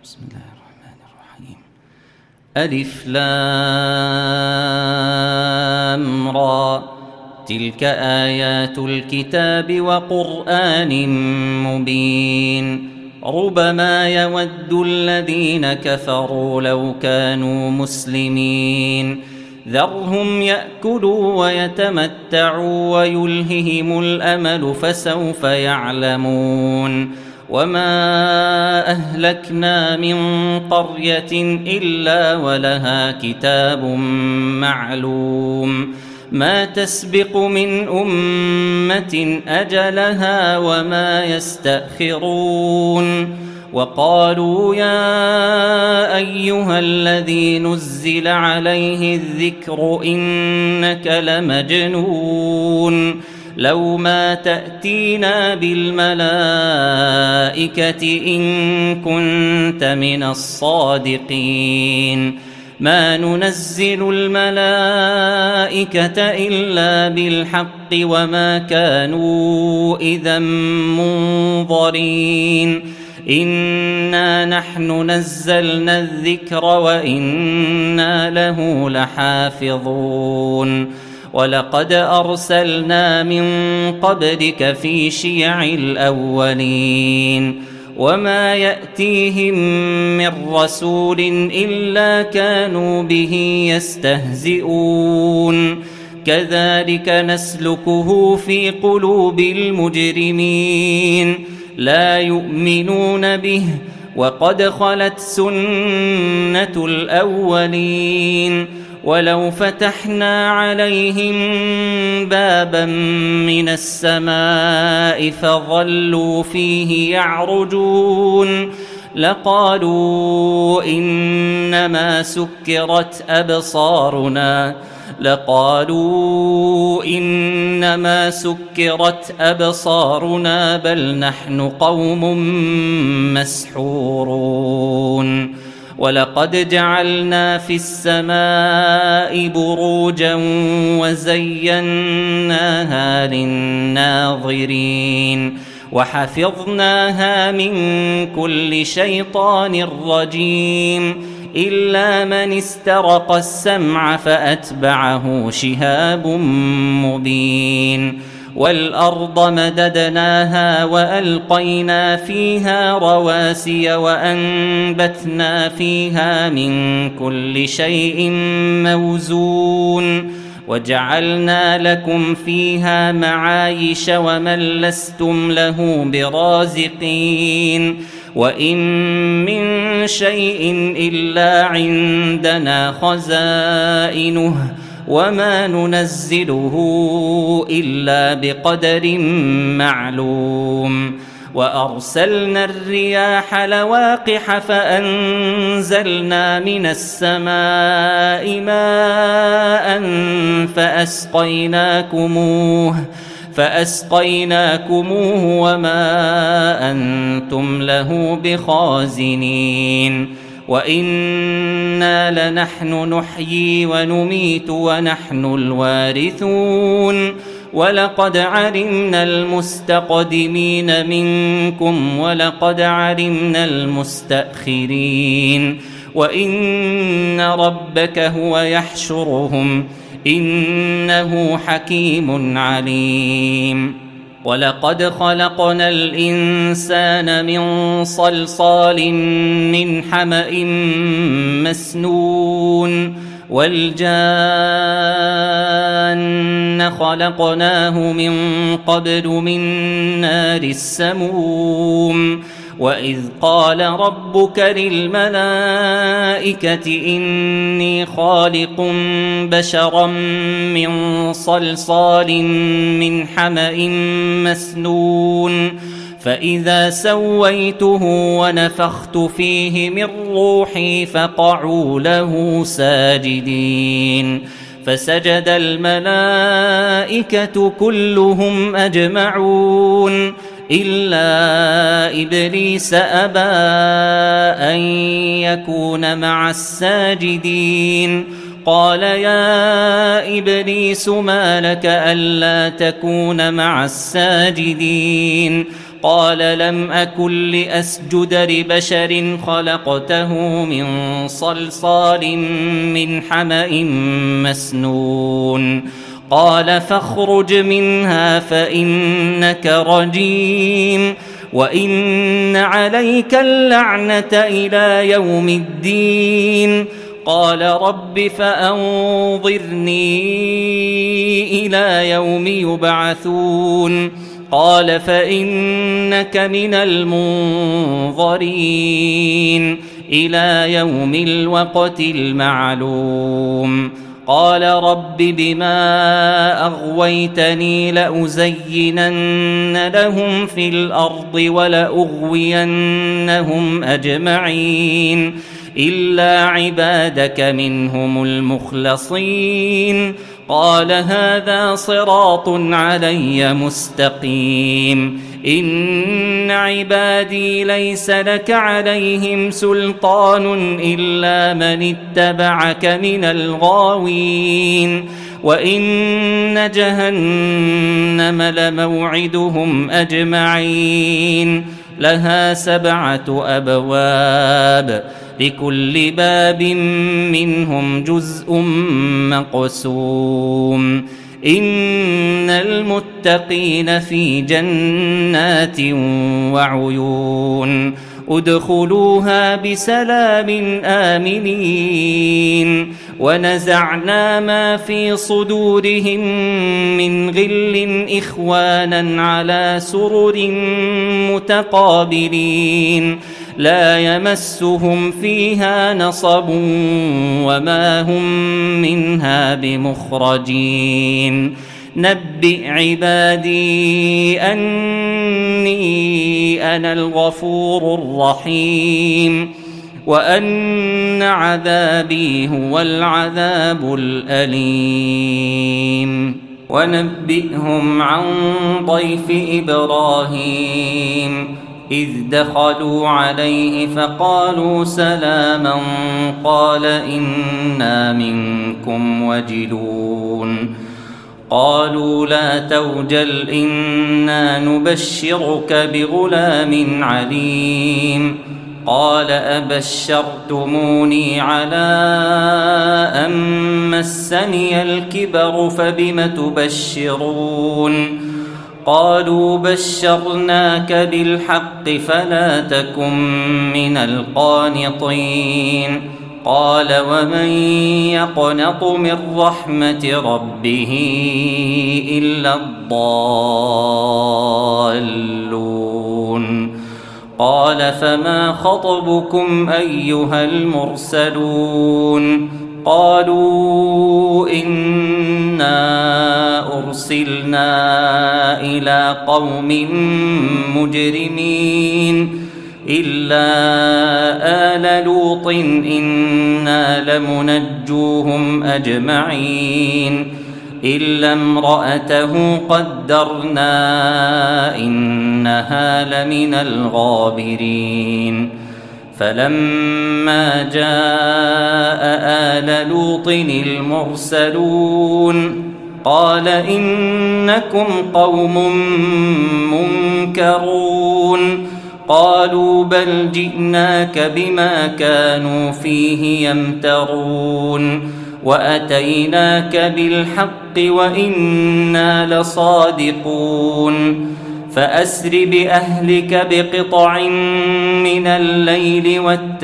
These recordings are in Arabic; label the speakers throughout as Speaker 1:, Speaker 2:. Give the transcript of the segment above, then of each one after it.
Speaker 1: بسم الله الرحمن الرحيم. ألف لام را، تلك آيات الكتاب وقرآن مبين. ربما يود الذين كفروا لو كانوا مسلمين. ذرهم يأكلوا ويتمتعوا ويلههم الأمل فسوف يعلمون. وما أهلكنا من قرية إلا ولها كتاب معلوم، ما تسبق من أمة أجلها وما يستأخرون. وقالوا يا أيها الذي نزل عليه الذكر إنك لمجنون، لو ما تأتينا بالملائكة إن كنت من الصادقين. ما ننزل الملائكة إلا بالحق وما كانوا إذا منظرين. إنا نحن نزلنا الذكر وإنا له لحافظون. ولقد أرسلنا من قبلك في شيع الأولين، وما يأتيهم من رسول إلا كانوا به يستهزئون. كذلك نسلكه في قلوب المجرمين، لا يؤمنون به وقد خلت سنة الأولين. ولو فتحنا عليهم بابا من السماء فظلوا فيه يعرجون لقالوا إنما سكرت أبصارنا بل نحن قوم مسحورون. ولقد جعلنا في السماء بروجا وزيناها للناظرين وحفظناها من كل شيطان رجيم إلا من استرق السمع فأتبعه شهاب مبين. والأرض مددناها وألقينا فيها رواسي وأنبتنا فيها من كل شيء موزون وجعلنا لكم فيها معايش ومن لستم له برازقين. وإن من شيء إلا عندنا خزائنه وما ننزله إلا بقدر معلوم. وأرسلنا الرياح لواقح فأنزلنا من السماء ماء فأسقيناكموه وما أنتم له بخازنين. وإنا لنحن نحيي ونميت ونحن الوارثون. ولقد علمنا المستقدمين منكم ولقد علمنا المستأخرين. وإن ربك هو يحشرهم إنه حكيم عليم. ولقد خلقنا الإنسان من صلصال من حمأ مسنون والجان خلقناه من قبل من نار السموم. وإذ قال ربك للملائكة إني خالق بشرا من صلصال من حمأ مسنون فإذا سويته ونفخت فيه من روحي فقعوا له ساجدين. فسجد الملائكة كلهم أجمعون إلا إبليس أبى أن يكون مع الساجدين. قال يا إبليس ما لك ألا تكون مع الساجدين؟ قال لم أكن لأسجد لبشر خلقته من صلصال من حمأ مسنون قال فاخرج منها فإنك رجيم وإن عليك اللعنة إلى يوم الدين قال رب فأنظرني إلى يوم يبعثون قال فإنك من المنظرين إلى يوم الوقت المعلوم قال رب بما أغويتني لأزينن لهم في الأرض ولأغوينهم أجمعين إلا عبادك منهم المخلصين قال هذا صراط علي مستقيم إن عبادي ليس لك عليهم سلطان إلا من اتبعك من الغاوين وإن جهنم لموعدهم أجمعين لها 7 أبواب لكل باب منهم جزء مقسوم إن المتقين في جنات وعيون ادخلوها بسلام آمنين ونزعنا ما في صدورهم من غل إخوانا على سرر متقابلين لا يمسهم فيها نصب وما هم منها بمخرجين نبئ عبادي أني أنا الغفور الرحيم وأن عذابي هو العذاب الأليم ونبئهم عن ضيف إبراهيم إذ دخلوا عليه فقالوا سلاما قال إنا منكم وجلون قالوا لا توجل إنا نبشرك بغلام عليم قال أبشرتموني على أن مسني الكبر فبم تبشرون قالوا بشرناك بالحق فلا تكن من القانطين قال ومن يقنط من رحمة ربه إلا الضالون قال فما خطبكم أيها المرسلون قالوا إنا أرسلنا إلى قوم مجرمين إلا آل لوط إنا لمنجوهم أجمعين إلا امرأته قدرنا إنها لمن الغابرين فلما جاء آل لوط المرسلون قال إنكم قوم منكرون قالوا بل جئناك بما كانوا فيه يمترون وأتيناك بالحق وإنا لصادقون فأسر بأهلك بقطع من الليل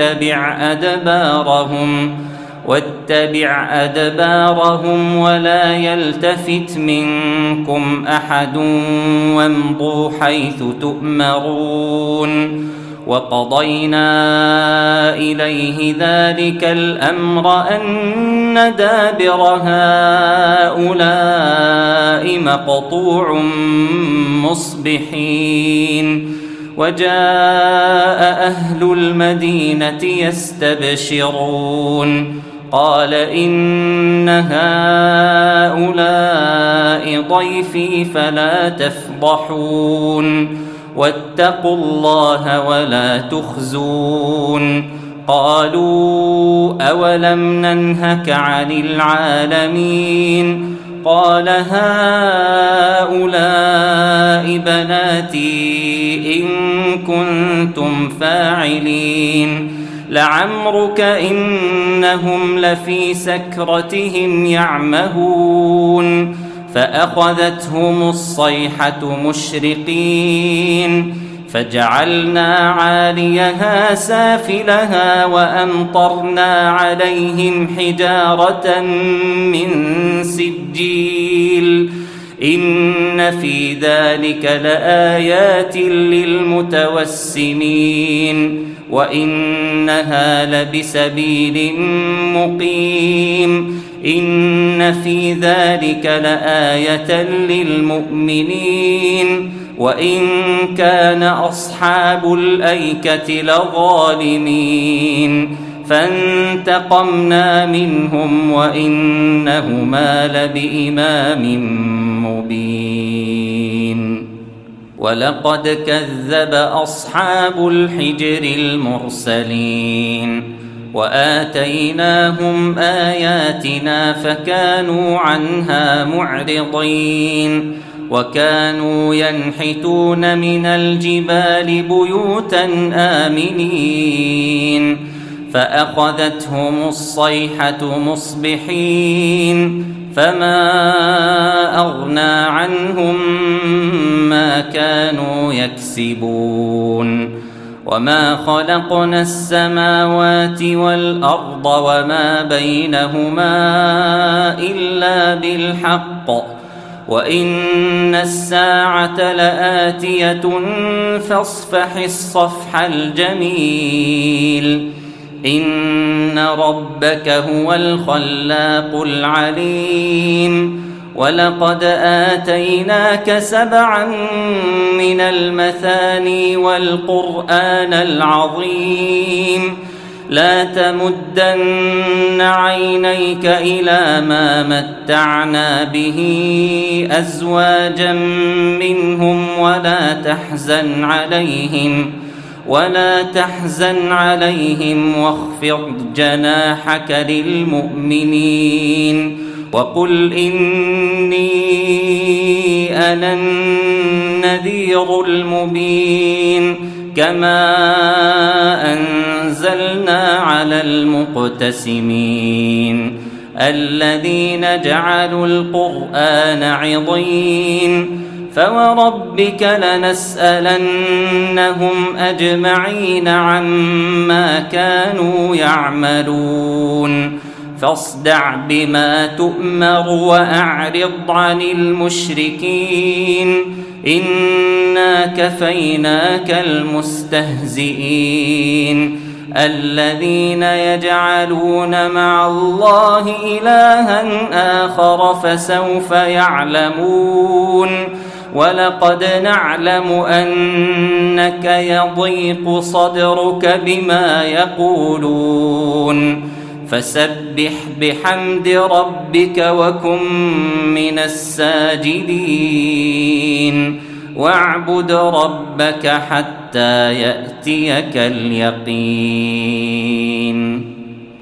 Speaker 1: واتبع أدبارهم ولا يلتفت منكم أحد وامضوا حيث تؤمرون وقضينا إليه ذلك الأمر أن دابر هؤلاء مقطوع مصبحين وجاء أهل المدينة يستبشرون قال إن هؤلاء ضيفي فلا تفضحون واتقوا الله ولا تخزون قالوا أولم ننهك عن العالمين قال هؤلاء بناتي إن كنتم فاعلين لعمرك إنهم لفي سكرتهم يعمهون فأخذتهم الصيحة مشرقين فجعلنا عاليها سافلها وأمطرنا عليهم حجارة من سجيل إن في ذلك لآيات للمتوسمين وإنها لبسبيل مقيم إن في ذلك لآية للمؤمنين وإن كان أصحاب الأيكة لظالمين فانتقمنا منهم وإنهما لبإمام مبين ولقد كذب أصحاب الحجر المرسلين وآتيناهم آياتنا فكانوا عنها معرضين وكانوا ينحتون من الجبال بيوتا آمنين فأخذتهم الصيحة مصبحين فما أغنى عنهم ما كانوا يكسبون وما خلقنا السماوات والأرض وما بينهما إلا بالحق وإن الساعة لآتية فاصفح الصفح الجميل إن ربك هو الخلاق العليم ولقد آتيناك 7 من المثاني والقرآن العظيم لا تمدن عينيك إلى ما متعنا به أزواجا منهم ولا تحزن عليهم واخفض جناحك للمؤمنين وقل إني أنا النذير المبين كما أنزلنا على المقتسمين الذين جعلوا القرآن عضين فوربك لنسألنهم أجمعين عما كانوا يعملون فاصدع بما تؤمر وأعرض عن المشركين إنا كفيناك المستهزئين الذين يجعلون مع الله إلها آخر فسوف يعلمون ولقد نعلم أنك يضيق صدرك بما يقولون فسبح بحمد ربك وكن من الساجدين واعبد ربك حتى يأتيك اليقين.